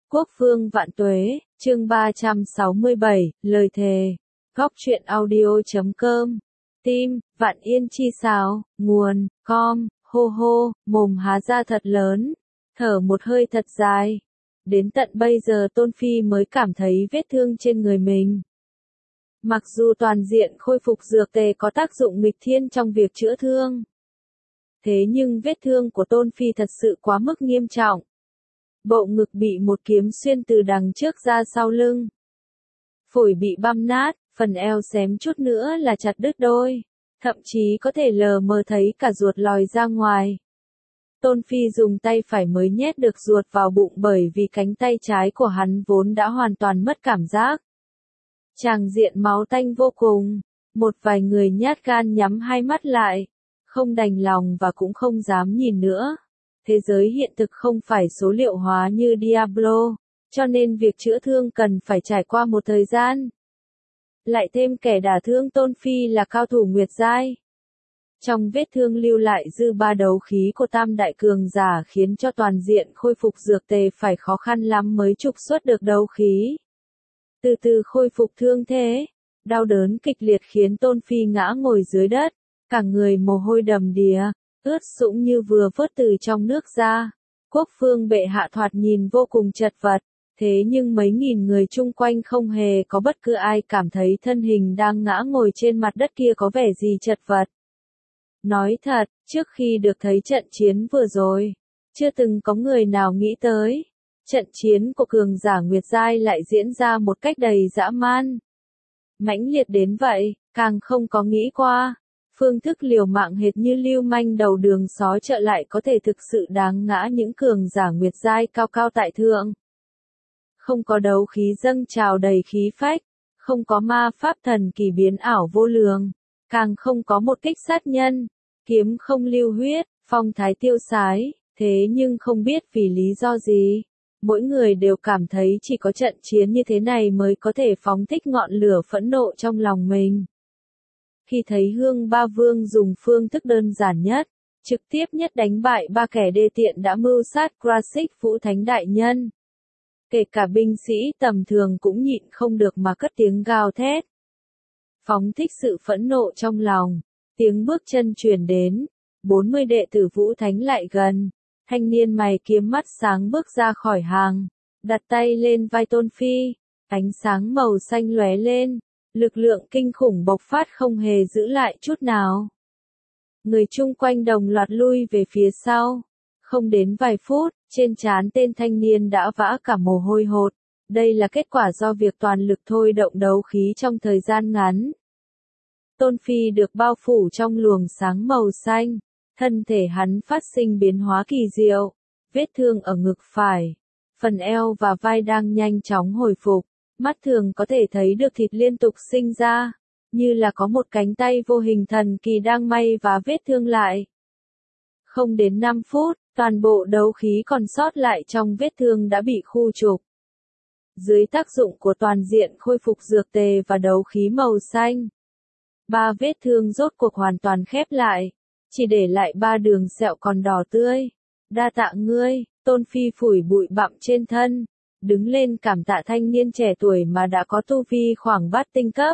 Quốc vương vạn tuế, chương 367, lời thề. Góc truyện audio.com. Tim, Vạn Yên chi sao, nguồn, com, hô hô, mồm há ra thật lớn, thở một hơi thật dài. Đến tận bây giờ Tôn Phi mới cảm thấy vết thương trên người mình. Mặc dù toàn diện khôi phục dược tề có tác dụng nghịch thiên trong việc chữa thương. Thế nhưng vết thương của Tôn Phi thật sự quá mức nghiêm trọng. Bộ ngực bị một kiếm xuyên từ đằng trước ra sau lưng. Phổi bị băm nát, phần eo xém chút nữa là chặt đứt đôi. Thậm chí có thể lờ mờ thấy cả ruột lòi ra ngoài. Tôn Phi dùng tay phải mới nhét được ruột vào bụng bởi vì cánh tay trái của hắn vốn đã hoàn toàn mất cảm giác. Tràng diện máu tanh vô cùng. Một vài người nhát gan nhắm hai mắt lại. Không đành lòng và cũng không dám nhìn nữa. Thế giới hiện thực không phải số liệu hóa như Diablo, cho nên việc chữa thương cần phải trải qua một thời gian. Lại thêm kẻ đả thương Tôn Phi là cao thủ Nguyệt Giai. Trong vết thương lưu lại dư ba đấu khí của tam đại cường giả khiến cho toàn diện khôi phục dược tề phải khó khăn lắm mới trục xuất được đấu khí. Từ từ khôi phục thương thế, đau đớn kịch liệt khiến Tôn Phi ngã ngồi dưới đất, cả người mồ hôi đầm đìa. Ướt sũng như vừa vớt từ trong nước ra. Quốc vương bệ hạ thoạt nhìn vô cùng chật vật, thế nhưng mấy nghìn người chung quanh không hề có bất cứ ai cảm thấy thân hình đang ngã ngồi trên mặt đất kia có vẻ gì chật vật. Nói thật, trước khi được thấy trận chiến vừa rồi, chưa từng có người nào nghĩ tới, trận chiến của cường giả Nguyệt Giai lại diễn ra một cách đầy dã man. Mãnh liệt đến vậy, càng không có nghĩ qua. Phương thức liều mạng hệt như lưu manh đầu đường xó chợ lại có thể thực sự đáng ngã những cường giả Nguyệt Giai cao cao tại thượng. Không có đấu khí dâng trào đầy khí phách, không có ma pháp thần kỳ biến ảo vô lường, càng không có một kích sát nhân, kiếm không lưu huyết, phong thái tiêu sái, thế nhưng không biết vì lý do gì. Mỗi người đều cảm thấy chỉ có trận chiến như thế này mới có thể phóng thích ngọn lửa phẫn nộ trong lòng mình. Khi thấy Hương Ba Vương dùng phương thức đơn giản nhất, trực tiếp nhất đánh bại ba kẻ đê tiện đã mưu sát Krasik Vũ Thánh Đại Nhân. Kể cả binh sĩ tầm thường cũng nhịn không được mà cất tiếng gào thét. Phóng thích sự phẫn nộ trong lòng, tiếng bước chân truyền đến, 40 đệ tử Vũ Thánh lại gần, thanh niên mày kiếm mắt sáng bước ra khỏi hàng, đặt tay lên vai Tôn Phi, ánh sáng màu xanh lóe lên. Lực lượng kinh khủng bộc phát không hề giữ lại chút nào. Người chung quanh đồng loạt lui về phía sau. Không đến vài phút, trên trán tên thanh niên đã vã cả mồ hôi hột. Đây là kết quả do việc toàn lực thôi động đấu khí trong thời gian ngắn. Tôn Phi được bao phủ trong luồng sáng màu xanh. Thân thể hắn phát sinh biến hóa kỳ diệu. Vết thương ở ngực phải, phần eo và vai đang nhanh chóng hồi phục. Mắt thường có thể thấy được thịt liên tục sinh ra, như là có một cánh tay vô hình thần kỳ đang may và vết thương lại. Không đến 5 phút, toàn bộ đấu khí còn sót lại trong vết thương đã bị khu trục. Dưới tác dụng của toàn diện khôi phục dược tề và đấu khí màu xanh, ba vết thương rốt cuộc hoàn toàn khép lại, chỉ để lại ba đường sẹo còn đỏ tươi. Đa tạ ngươi, Tôn Phi phủi bụi bặm trên thân. Đứng lên cảm tạ thanh niên trẻ tuổi mà đã có tu vi khoảng bát tinh cấp.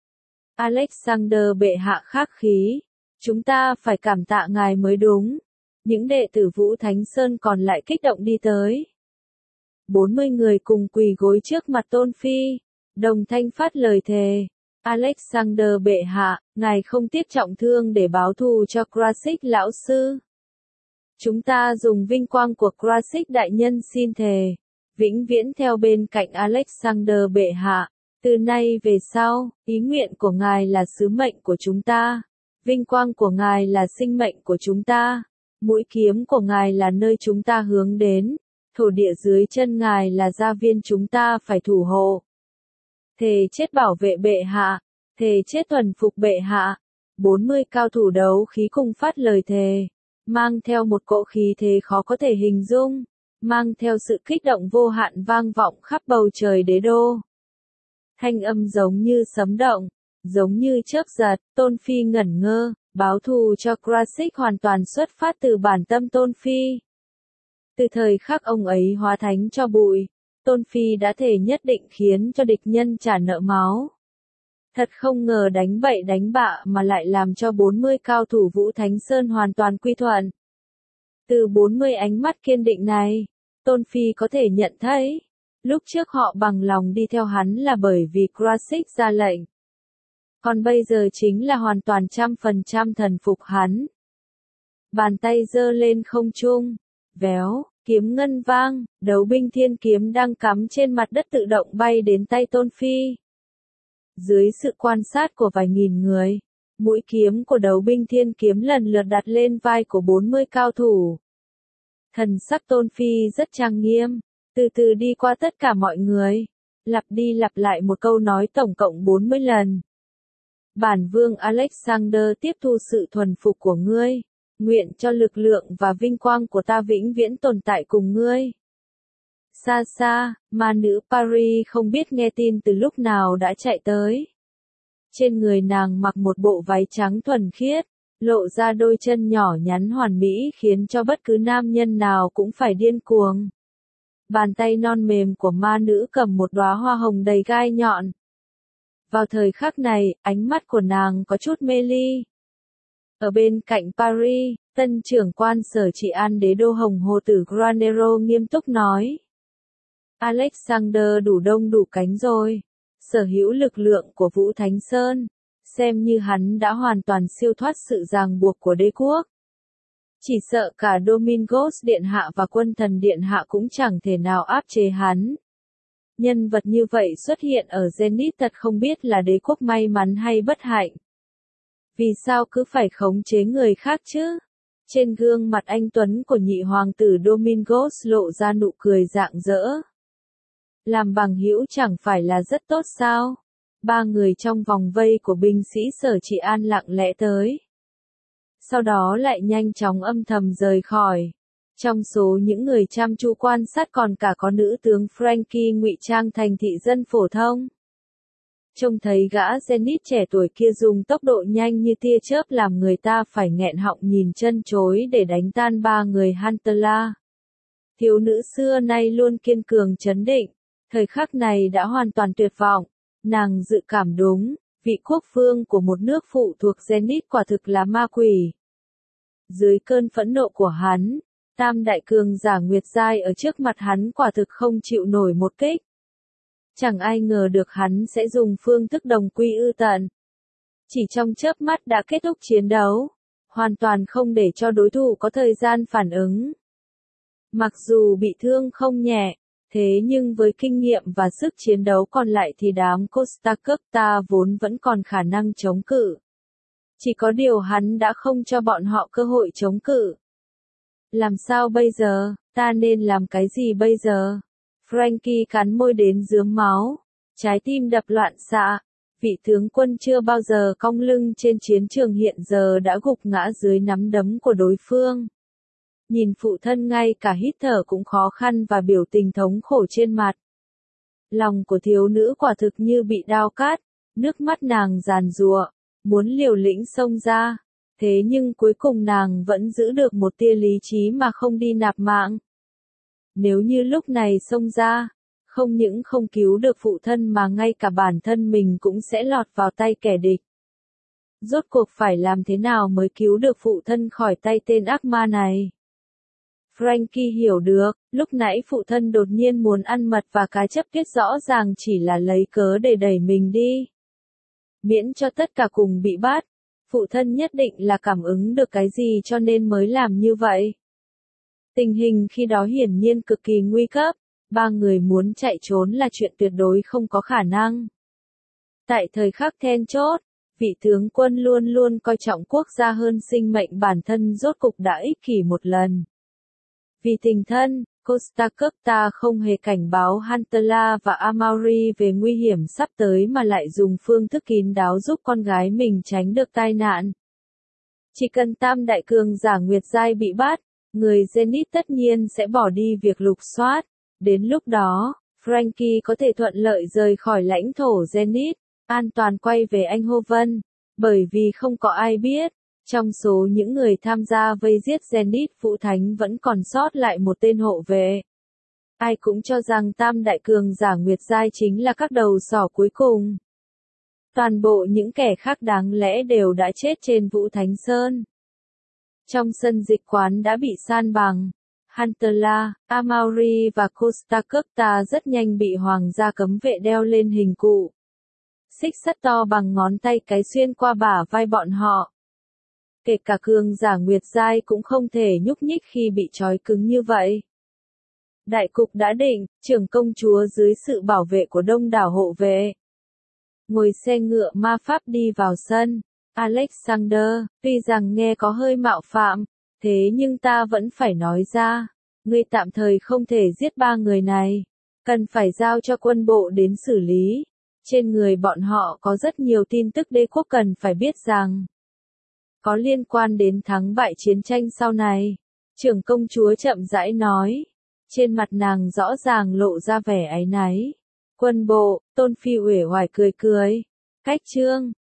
Alexander bệ hạ khắc khí, chúng ta phải cảm tạ ngài mới đúng. Những đệ tử Vũ Thánh Sơn còn lại kích động đi tới. 40 người cùng quỳ gối trước mặt Tôn Phi, đồng thanh phát lời thề. Alexander bệ hạ, ngài không tiếc trọng thương để báo thù cho Krasik lão sư. Chúng ta dùng vinh quang của Krasik đại nhân xin thề. Vĩnh viễn theo bên cạnh Alexander bệ hạ, từ nay về sau, ý nguyện của ngài là sứ mệnh của chúng ta, vinh quang của ngài là sinh mệnh của chúng ta, mũi kiếm của ngài là nơi chúng ta hướng đến, thổ địa dưới chân ngài là gia viên chúng ta phải thủ hộ. Thề chết bảo vệ bệ hạ, thề chết thuần phục bệ hạ. 40 cao thủ đấu khí cùng phát lời thề, mang theo một cỗ khí thế khó có thể hình dung. Mang theo sự kích động vô hạn vang vọng khắp bầu trời đế đô. Thanh âm giống như sấm động, giống như chớp giật, Tôn Phi ngẩn ngơ, báo thù cho Krasik hoàn toàn xuất phát từ bản tâm Tôn Phi. Từ thời khắc ông ấy hóa thánh cho bụi, Tôn Phi đã thề nhất định khiến cho địch nhân trả nợ máu. Thật không ngờ đánh bậy đánh bạ mà lại làm cho 40 cao thủ Vũ Thánh Sơn hoàn toàn quy thuận. Từ 40 ánh mắt kiên định này, Tôn Phi có thể nhận thấy, lúc trước họ bằng lòng đi theo hắn là bởi vì Krasik ra lệnh. Còn bây giờ chính là hoàn toàn 100% thần phục hắn. Bàn tay giơ lên không trung, véo, kiếm ngân vang, đấu binh thiên kiếm đang cắm trên mặt đất tự động bay đến tay Tôn Phi. Dưới sự quan sát của vài nghìn người, mũi kiếm của đấu binh thiên kiếm lần lượt đặt lên vai của 40 cao thủ. Thần sắc Tôn Phi rất trang nghiêm, từ từ đi qua tất cả mọi người, lặp đi lặp lại một câu nói tổng cộng 40 lần. Bản vương Alexander tiếp thu sự thuần phục của ngươi, nguyện cho lực lượng và vinh quang của ta vĩnh viễn tồn tại cùng ngươi. Xa xa, ma nữ Paris không biết nghe tin từ lúc nào đã chạy tới. Trên người nàng mặc một bộ váy trắng thuần khiết, lộ ra đôi chân nhỏ nhắn hoàn mỹ khiến cho bất cứ nam nhân nào cũng phải điên cuồng. Bàn tay non mềm của ma nữ cầm một đóa hoa hồng đầy gai nhọn. Vào thời khắc này, ánh mắt của nàng có chút mê ly. Ở bên cạnh Paris, tân trưởng quan sở trị an đế đô Hồng Hồ tử Granero nghiêm túc nói. Alexander đủ đông đủ cánh rồi. Sở hữu lực lượng của Vũ Thánh Sơn, xem như hắn đã hoàn toàn siêu thoát sự ràng buộc của đế quốc. Chỉ sợ cả Domingos Điện Hạ và Quân Thần Điện Hạ cũng chẳng thể nào áp chế hắn. Nhân vật như vậy xuất hiện ở Zenith thật không biết là đế quốc may mắn hay bất hạnh. Vì sao cứ phải khống chế người khác chứ? Trên gương mặt anh tuấn của nhị hoàng tử Domingos lộ ra nụ cười rạng rỡ. Làm bằng hữu chẳng phải là rất tốt sao? Ba người trong vòng vây của binh sĩ sở trị an lặng lẽ tới. Sau đó lại nhanh chóng âm thầm rời khỏi. Trong số những người chăm chú quan sát còn cả có nữ tướng Frankie ngụy trang thành thị dân phổ thông. Trông thấy gã Zenith trẻ tuổi kia dùng tốc độ nhanh như tia chớp làm người ta phải nghẹn họng nhìn chân chối để đánh tan ba người Huntela. Thiếu nữ xưa nay luôn kiên cường trấn định, thời khắc này đã hoàn toàn tuyệt vọng. Nàng dự cảm đúng, vị quốc vương của một nước phụ thuộc Zenith quả thực là ma quỷ. Dưới cơn phẫn nộ của hắn, tam đại cường giả Nguyệt Giai ở trước mặt hắn quả thực không chịu nổi một kích. Chẳng ai ngờ được hắn sẽ dùng phương thức đồng quy ư tận. Chỉ trong chớp mắt đã kết thúc chiến đấu, hoàn toàn không để cho đối thủ có thời gian phản ứng. Mặc dù bị thương không nhẹ, thế nhưng với kinh nghiệm và sức chiến đấu còn lại thì đám Costa Curta vốn vẫn còn khả năng chống cự. Chỉ có điều hắn đã không cho bọn họ cơ hội chống cự. Làm sao bây giờ, ta nên làm cái gì bây giờ? Frankie cắn môi đến rướm máu, trái tim đập loạn xạ. Vị tướng quân chưa bao giờ cong lưng trên chiến trường hiện giờ đã gục ngã dưới nắm đấm của đối phương. Nhìn phụ thân ngay cả hít thở cũng khó khăn và biểu tình thống khổ trên mặt. Lòng của thiếu nữ quả thực như bị đao cát, nước mắt nàng giàn giụa, muốn liều lĩnh xông ra. Thế nhưng cuối cùng nàng vẫn giữ được một tia lý trí mà không đi nạp mạng. Nếu như lúc này xông ra, không những không cứu được phụ thân mà ngay cả bản thân mình cũng sẽ lọt vào tay kẻ địch. Rốt cuộc phải làm thế nào mới cứu được phụ thân khỏi tay tên ác ma này? Frankie hiểu được, lúc nãy phụ thân đột nhiên muốn ăn mật và cá chấp kết rõ ràng chỉ là lấy cớ để đẩy mình đi. Miễn cho tất cả cùng bị bắt, phụ thân nhất định là cảm ứng được cái gì cho nên mới làm như vậy. Tình hình khi đó hiển nhiên cực kỳ nguy cấp, ba người muốn chạy trốn là chuyện tuyệt đối không có khả năng. Tại thời khắc then chốt, vị tướng quân luôn luôn coi trọng quốc gia hơn sinh mệnh bản thân rốt cục đã ích kỷ một lần. Vì tình thân, Costa Curta không hề cảnh báo Huntela và Amaury về nguy hiểm sắp tới mà lại dùng phương thức kín đáo giúp con gái mình tránh được tai nạn. Chỉ cần tam đại cường giả Nguyệt Giai bị bắt, người Zenith tất nhiên sẽ bỏ đi việc lục soát. Đến lúc đó, Frankie có thể thuận lợi rời khỏi lãnh thổ Zenith, an toàn quay về Eindhoven, bởi vì không có ai biết. Trong số những người tham gia vây giết Zenith Vũ Thánh vẫn còn sót lại một tên hộ vệ. Ai cũng cho rằng tam đại cường giả Nguyệt Giai chính là các đầu sỏ cuối cùng. Toàn bộ những kẻ khác đáng lẽ đều đã chết trên Vũ Thánh Sơn. Trong sân dịch quán đã bị san bằng. Huntela, Amauri và Costa Curta rất nhanh bị hoàng gia cấm vệ đeo lên hình cụ. Xích sắt to bằng ngón tay cái xuyên qua bả vai bọn họ. Kể cả cường giả Nguyệt Giai cũng không thể nhúc nhích khi bị trói cứng như vậy. Đại cục đã định, trưởng công chúa dưới sự bảo vệ của đông đảo hộ vệ. Ngồi xe ngựa ma pháp đi vào sân. Alexander, tuy rằng nghe có hơi mạo phạm, thế nhưng ta vẫn phải nói ra. Ngươi tạm thời không thể giết ba người này. Cần phải giao cho quân bộ đến xử lý. Trên người bọn họ có rất nhiều tin tức đế quốc cần phải biết rằng. Có liên quan đến thắng bại chiến tranh sau này. Trưởng công chúa chậm rãi nói. Trên mặt nàng rõ ràng lộ ra vẻ áy náy. Quân bộ, Tôn Phi uể oải cười cười. Cách chương.